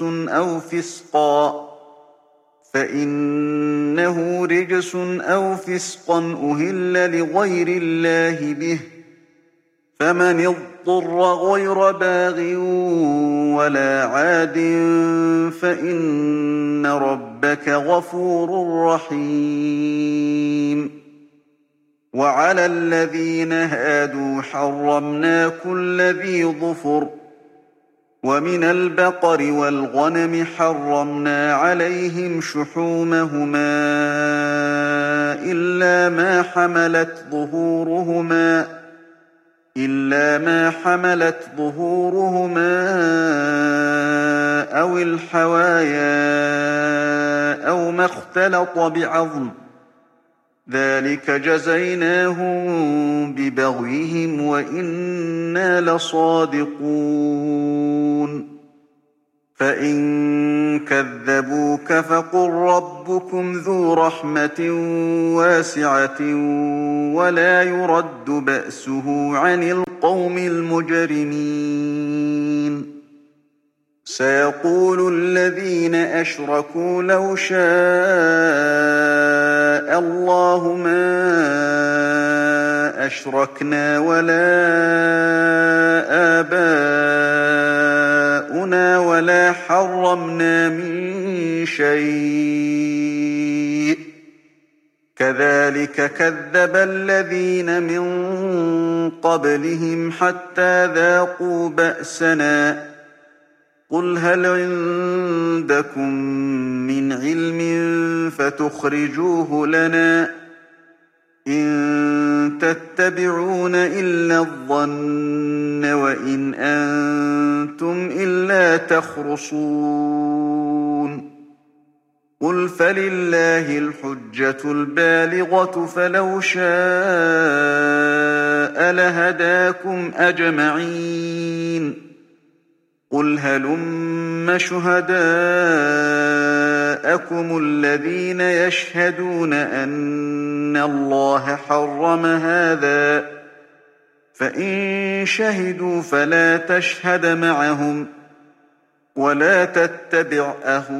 رجس أو فسقا أهل لغير الله به فمن اضطر غير باغ ولا عاد فإن ربك غفور رحيم وعلى الذين هادوا حرمنا كل ذي ظفر ومن البقر والغنم حرمنا عليهم شحومهما إلا ما حملت ظهورهما أو الحوايا أو ما اختلط بعظم ذلك جزيناهم ببغيهم وإنا لصادقون فإن كذبوك فقل ربكم ذو رحمة واسعة ولا يرد بأسه عن القوم المجرمين سيقول الذين أشركوا لو شاء الله ما أشركنا ولا آباؤنا ولا حرمنا من شيء كذلك كذب الذين من قبلهم حتى ذاقوا بأسنا قل هل عندكم من علم فتخرجوه لنا إن تتبعون إلا الظن وإن أنتم إلا تخرصون قل فلله الحجة البالغة فلو شاء لهداكم أجمعين قل هلم شهداءكم الذين يشهدون أن الله حرم هذا فإن شهدوا فلا تشهد معهم ولا تتبع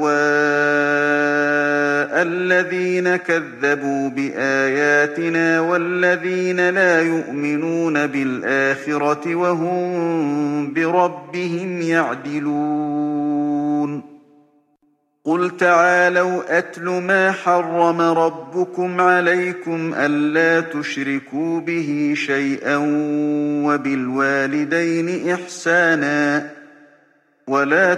أهواء الذين كذبوا بآياتنا والذين لا يؤمنون بالآخرة وهم بربهم يعدلون قل تعالوا أتل ما حرم ربكم عليكم ألا تشركوا به شيئا وبالوالدين إحسانا ولا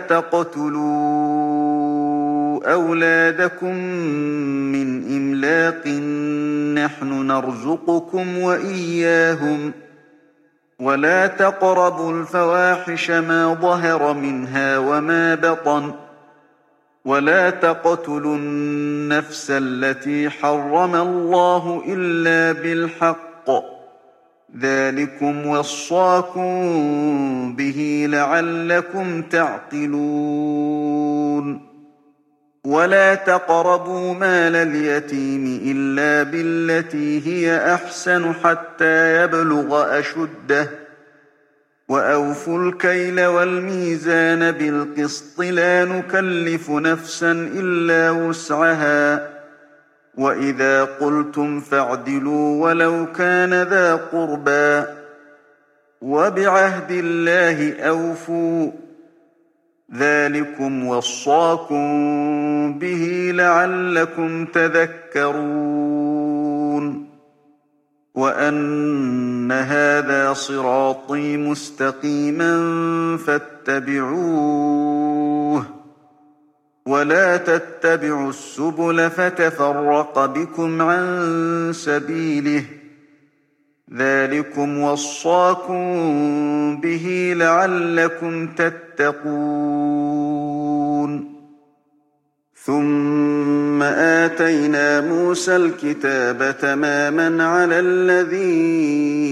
تقتلوا أولادكم من إملاق نحن نرزقكم وإياهم ولا تقربوا الفواحش ما ظهر منها وما بطن ولا تقتلوا النفس التي حرم الله إلا بالحق ذلكم وصاكم به لعلكم تعقلون ولا تقربوا مال اليتيم إلا بالتي هي أحسن حتى يبلغ أشده وأوفوا الكيل والميزان بالقسط لا نكلف نفسا إلا وسعها وإذا قلتم فاعدلوا ولو كان ذا قربى وبعهد الله أوفوا ذلكم وصاكم به لعلكم تذكرون وأن هَٰذَا صِرَاطِي مُسْتَقِيمًا فَاتَّبِعُوهُ وَلَا تَتَّبِعُوا السُّبُلَ فَتَفَرَّقَ بِكُمْ عَن سَبِيلِهِ ۚ ذَٰلِكُمْ وَصَّاكُم بِهِ لَعَلَّكُمْ تَتَّقُونَ ثُمَّ آتَيْنَا مُوسَى الْكِتَابَ تَمَامًا عَلَى الَّذِي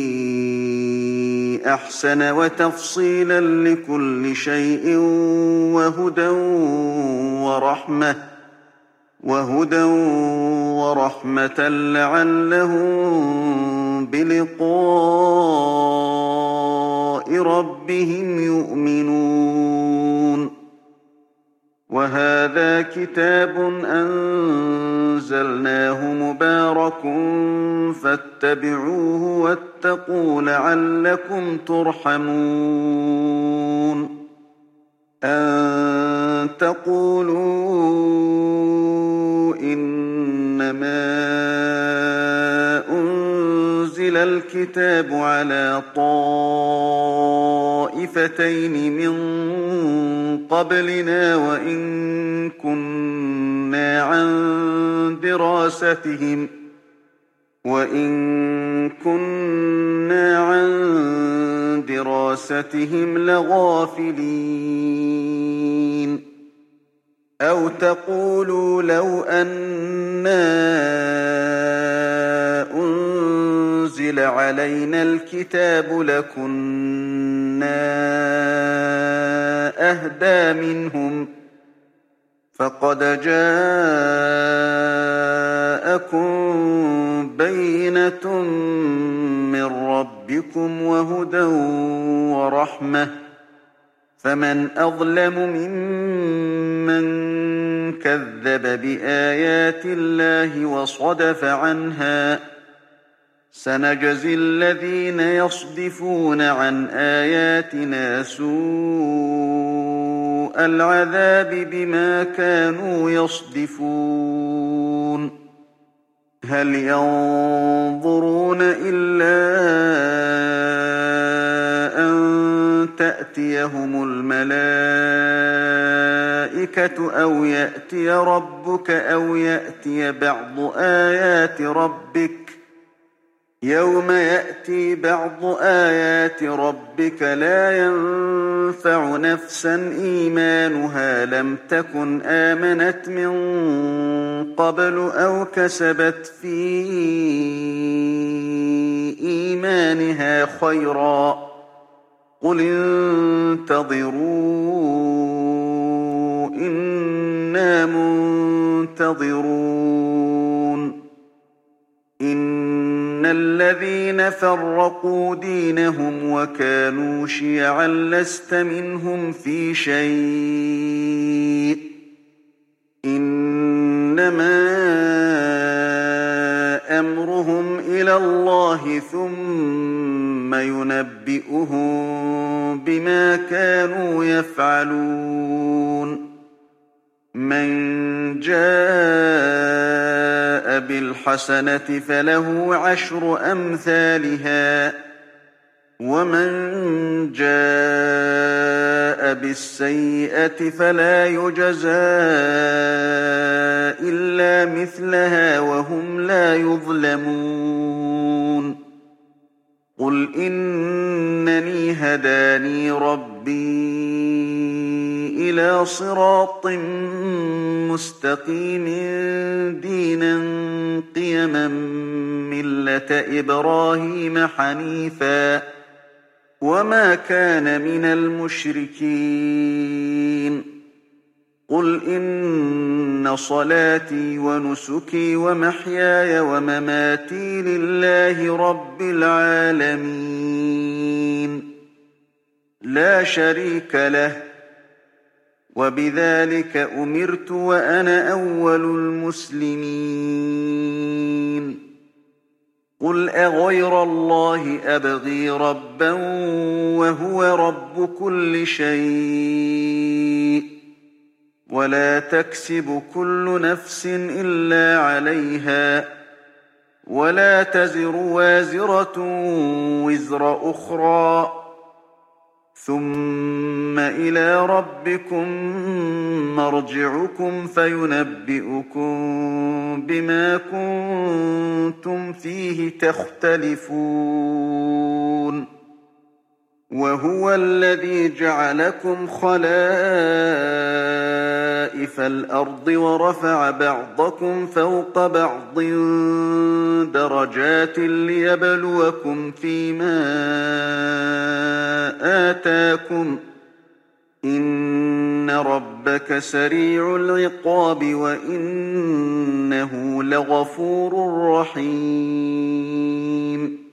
أَحْسَنَ وَتَفْصِيلًا لِّكُلِّ شَيْءٍ وَهُدًى وَرَحْمَةً لَّعَلَّهُم بِلِقَاءِ رَبِّهِمْ يُؤْمِنُونَ وَهَٰذَا كِتَابٌ أَنزَلْنَاهُ مُبَارَكٌ فَاتَّبِعُوهُ وَاتَّقُوا لَعَلَّكُمْ تُرْحَمُونَ أَن تَقُولُوا إِنَّمَا أُنزِلَ الْكِتَابُ عَلَىٰ طَائِفَتَيْنِ مِن قَبْلِنَا وَإِن كُنَّا عَن دِرَاسَتِهِمْ لَغَافِلِينَ أَوْ تَقُولُوا لَوْ أَنَّا أُنزِلَ عَلَيْنَا الْكِتَابُ لَكُنَّا أَهْدَىٰ مِنْهُمْ ۚ فَقَدْ جَاءَكُم بَيِّنَةٌ مِّن رَّبِّكُمْ وَهُدًى وَرَحْمَةٌ ۚ فَمَنْ أَظْلَمُ مِمَّن كَذَّبَ بِآيَاتِ اللَّهِ وَصَدَفَ عَنْهَا ۚ سَنَجْزِي الَّذِينَ يَصْدِفُونَ عَنْ آيَاتِنَا سُوءَ الْعَذَابِ بِمَا كَانُوا يَصْدِفُونَ هَلْ يَنظُرُونَ إِلَّا أَن تَأْتِيَهُمُ الْمَلَائِكَةُ أَوْ يَأْتِيَ رَبُّكَ أَوْ يَأْتِيَ بَعْضُ آيَاتِ رَبِّكَ ۗ يَوْمَ يَأْتِي بَعْضُ آيَاتِ رَبِّكَ لَا يَنفَعُ نَفْسًا إِيمَانُهَا لَمْ تَكُنْ آمَنَتْ مِن قَبْلُ أَوْ كَسَبَتْ فِي إِيمَانِهَا خَيْرًا ۗ قُلِ انتَظِرُوا إِنَّا مُنتَظِرُونَ إِنَّ الَّذِينَ فَرَّقُوا دِينَهُمْ وَكَانُوا شِيَعًا لَّسْتَ مِنْهُمْ فِي شَيْءٍ ۚ إِنَّمَا أَمْرُهُمْ إِلَى اللَّهِ ثُمَّ يُنَبِّئُهُم بِمَا كَانُوا يَفْعَلُونَ مَن جَاءَ بِالْحَسَنَةِ فَلَهُ عَشْرُ أَمْثَالِهَا ۖ وَمَن جَاءَ بِالسَّيِّئَةِ فَلَا يُجْزَىٰ إِلَّا مِثْلَهَا وَهُمْ لَا يُظْلَمُونَ قُلْ إِنَّنِي هَدَانِي رَبِّي إِلَىٰ صِرَاطٍ مُّسْتَقِيمٍ دِينًا قِيَمًا مِّلَّةَ إِبْرَاهِيمَ حَنِيفًا ۖ وَمَا كَانَ مِنَ الْمُشْرِكِينَ قُلْ إِنَّ صَلَاتِي وَنُسُكِي وَمَحْيَايَ وَمَمَاتِي لِلَّهِ رَبِّ الْعَالَمِينَ لَا شَرِيكَ لَهُ ۖ وَبِذَٰلِكَ أُمِرْتُ وَأَنَا أَوَّلُ الْمُسْلِمِينَ قُلْ أَغَيْرَ اللَّهِ أَبْغِي رَبًّا وَهُوَ رَبُّ كُلِّ شَيْءٍ ۖ وَلَا تَكْسِبُ كُلُّ نَفْسٍ إِلَّا عَلَيْهَا ۚ ولا تزر وازرة وزر أخرى ثم إلى ربكم مرجعكم فينبئكم بما كنتم فيه تختلفون وهو الذي جعلكم خلائف الأرض ورفع بعضكم فوق بعض درجات ليبلوكم فيما آتاكم إن ربك سريع العقاب وإنه لغفور رحيم